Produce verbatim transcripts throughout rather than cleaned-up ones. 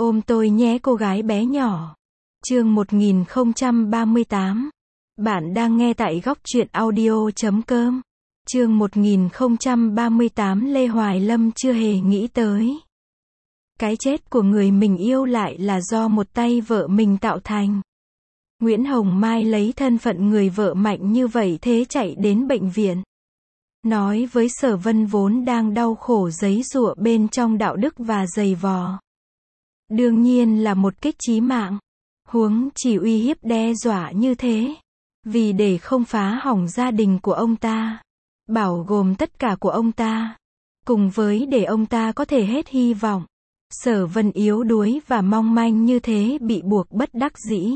Ôm tôi nhé cô gái bé nhỏ. Chương một nghìn không trăm ba mươi tám. Bạn đang nghe tại góc truyện audio chấm com. Chương một nghìn không trăm ba mươi tám. Lê Hoài Lâm chưa hề nghĩ tới cái chết của người mình yêu lại là do một tay vợ mình tạo thành. Nguyễn Hồng Mai lấy thân phận người vợ mạnh như vậy thế chạy đến bệnh viện. Nói với Sở Vân vốn đang đau khổ giấy giụa bên trong đạo đức và giày vò. Đương nhiên là một kích chí mạng. Huống chỉ uy hiếp đe dọa như thế. Vì để không phá hỏng gia đình của ông ta. Bảo gồm tất cả của ông ta. Cùng với để ông ta có thể hết hy vọng. Sở Vân yếu đuối và mong manh như thế bị buộc bất đắc dĩ.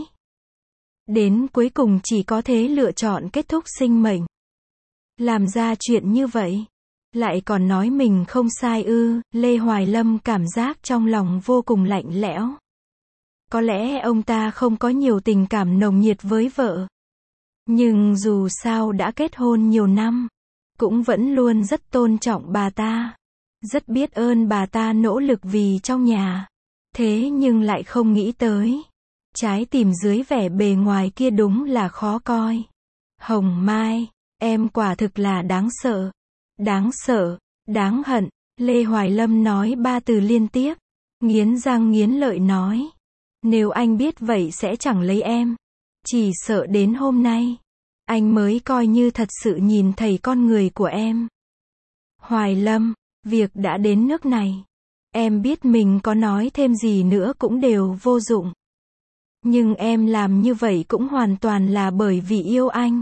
Đến cuối cùng chỉ có thể lựa chọn kết thúc sinh mệnh. Làm ra chuyện như vậy. Lại còn nói mình không sai ư. Lê Hoài Lâm cảm giác trong lòng vô cùng lạnh lẽo. Có lẽ ông ta không có nhiều tình cảm nồng nhiệt với vợ. Nhưng dù sao đã kết hôn nhiều năm. Cũng vẫn luôn rất tôn trọng bà ta. Rất biết ơn bà ta nỗ lực vì trong nhà. Thế nhưng lại không nghĩ tới. Trái tim dưới vẻ bề ngoài kia đúng là khó coi. Hồng Mai, em quả thực là đáng sợ. Đáng sợ, đáng hận. Lê Hoài Lâm nói ba từ liên tiếp. Nghiến răng nghiến lợi nói. Nếu anh biết vậy sẽ chẳng lấy em. Chỉ sợ đến hôm nay. Anh mới coi như thật sự nhìn thấy con người của em. Hoài Lâm, việc đã đến nước này. Em biết mình có nói thêm gì nữa cũng đều vô dụng. Nhưng em làm như vậy cũng hoàn toàn là bởi vì yêu anh.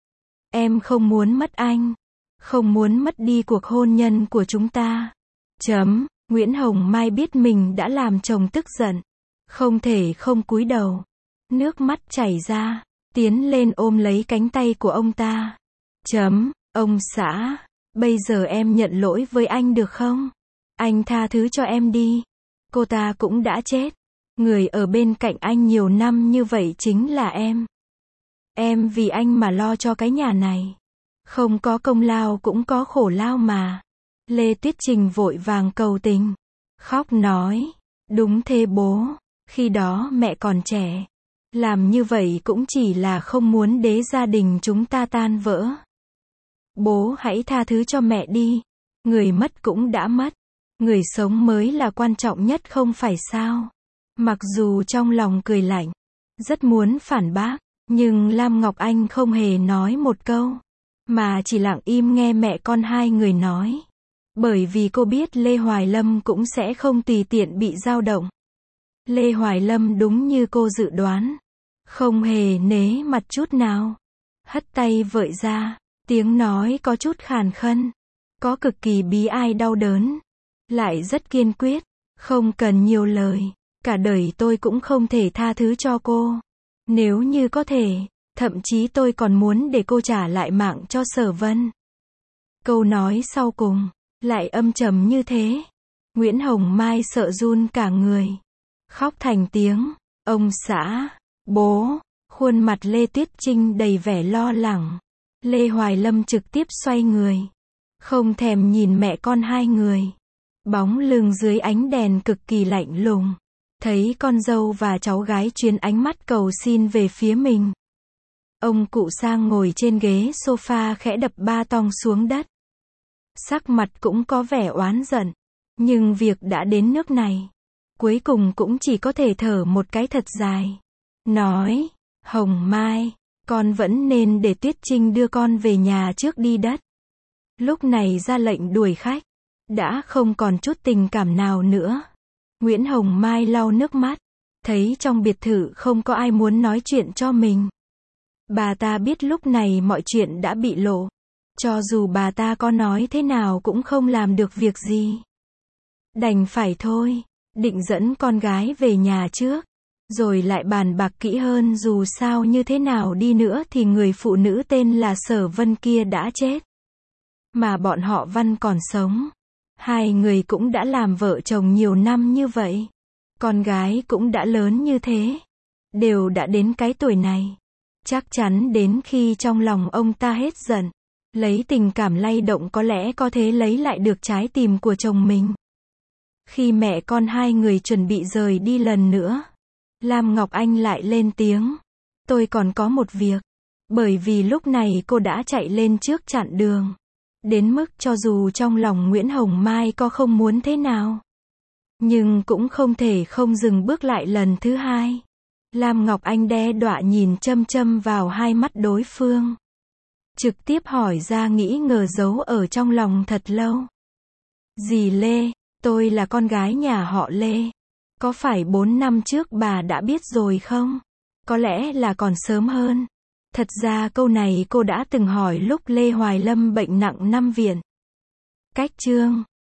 Em không muốn mất anh. Không muốn mất đi cuộc hôn nhân của chúng ta. Chấm. Nguyễn Hồng Mai biết mình đã làm chồng tức giận. Không thể không cúi đầu. Nước mắt chảy ra. Tiến lên ôm lấy cánh tay của ông ta. Chấm. Ông xã. Bây giờ em nhận lỗi với anh được không? Anh tha thứ cho em đi. Cô ta cũng đã chết. Người ở bên cạnh anh nhiều năm như vậy chính là em. Em vì anh mà lo cho cái nhà này. Không có công lao cũng có khổ lao mà. Lê Tuyết Trình vội vàng cầu tình. Khóc nói. Đúng thế bố. Khi đó mẹ còn trẻ. Làm như vậy cũng chỉ là không muốn để gia đình chúng ta tan vỡ. Bố hãy tha thứ cho mẹ đi. Người mất cũng đã mất. Người sống mới là quan trọng nhất không phải sao? Mặc dù trong lòng cười lạnh. Rất muốn phản bác. Nhưng Lam Ngọc Anh không hề nói một câu. Mà chỉ lặng im nghe mẹ con hai người nói. Bởi vì cô biết Lê Hoài Lâm cũng sẽ không tùy tiện bị dao động. Lê Hoài Lâm đúng như cô dự đoán. Không hề nể mặt chút nào. Hất tay vợi ra. Tiếng nói có chút khàn khân. Có cực kỳ bí ai đau đớn. Lại rất kiên quyết. Không cần nhiều lời. Cả đời tôi cũng không thể tha thứ cho cô. Nếu như có thể, thậm chí tôi còn muốn để cô trả lại mạng cho Sở Vân. Câu nói sau cùng, lại âm trầm như thế. Nguyễn Hồng Mai sợ run cả người. Khóc thành tiếng. Ông xã, bố, khuôn mặt Lê Tuyết Trinh đầy vẻ lo lắng. Lê Hoài Lâm trực tiếp xoay người. Không thèm nhìn mẹ con hai người. Bóng lưng dưới ánh đèn cực kỳ lạnh lùng. Thấy con dâu và cháu gái chuyến ánh mắt cầu xin về phía mình. Ông cụ Sang ngồi trên ghế sofa khẽ đập ba tong xuống đất. Sắc mặt cũng có vẻ oán giận. Nhưng việc đã đến nước này. Cuối cùng cũng chỉ có thể thở một cái thật dài. Nói, Hồng Mai, con vẫn nên để Tuyết Trinh đưa con về nhà trước đi đất. Lúc này ra lệnh đuổi khách. Đã không còn chút tình cảm nào nữa. Nguyễn Hồng Mai lau nước mắt. Thấy trong biệt thự không có ai muốn nói chuyện cho mình. Bà ta biết lúc này mọi chuyện đã bị lộ. Cho dù bà ta có nói thế nào cũng không làm được việc gì. Đành phải thôi. Định dẫn con gái về nhà trước. Rồi lại bàn bạc kỹ hơn dù sao như thế nào đi nữa thì người phụ nữ tên là Sở Vân kia đã chết. Mà bọn họ Văn còn sống. Hai người cũng đã làm vợ chồng nhiều năm như vậy. Con gái cũng đã lớn như thế. Đều đã đến cái tuổi này. Chắc chắn đến khi trong lòng ông ta hết giận. Lấy tình cảm lay động có lẽ có thể lấy lại được trái tim của chồng mình. Khi mẹ con hai người chuẩn bị rời đi lần nữa, Lam Ngọc Anh lại lên tiếng. Tôi còn có một việc. Bởi vì lúc này cô đã chạy lên trước chặn đường. Đến mức cho dù trong lòng Nguyễn Hồng Mai có không muốn thế nào, nhưng cũng không thể không dừng bước lại lần thứ hai. Lam Ngọc Anh đe đọa nhìn chăm chăm vào hai mắt đối phương. Trực tiếp hỏi ra nghĩ ngờ giấu ở trong lòng thật lâu. Dì Lê, tôi là con gái nhà họ Lê. Có phải bốn năm trước bà đã biết rồi không? Có lẽ là còn sớm hơn. Thật ra câu này cô đã từng hỏi lúc Lê Hoài Lâm bệnh nặng nằm viện. Cách chương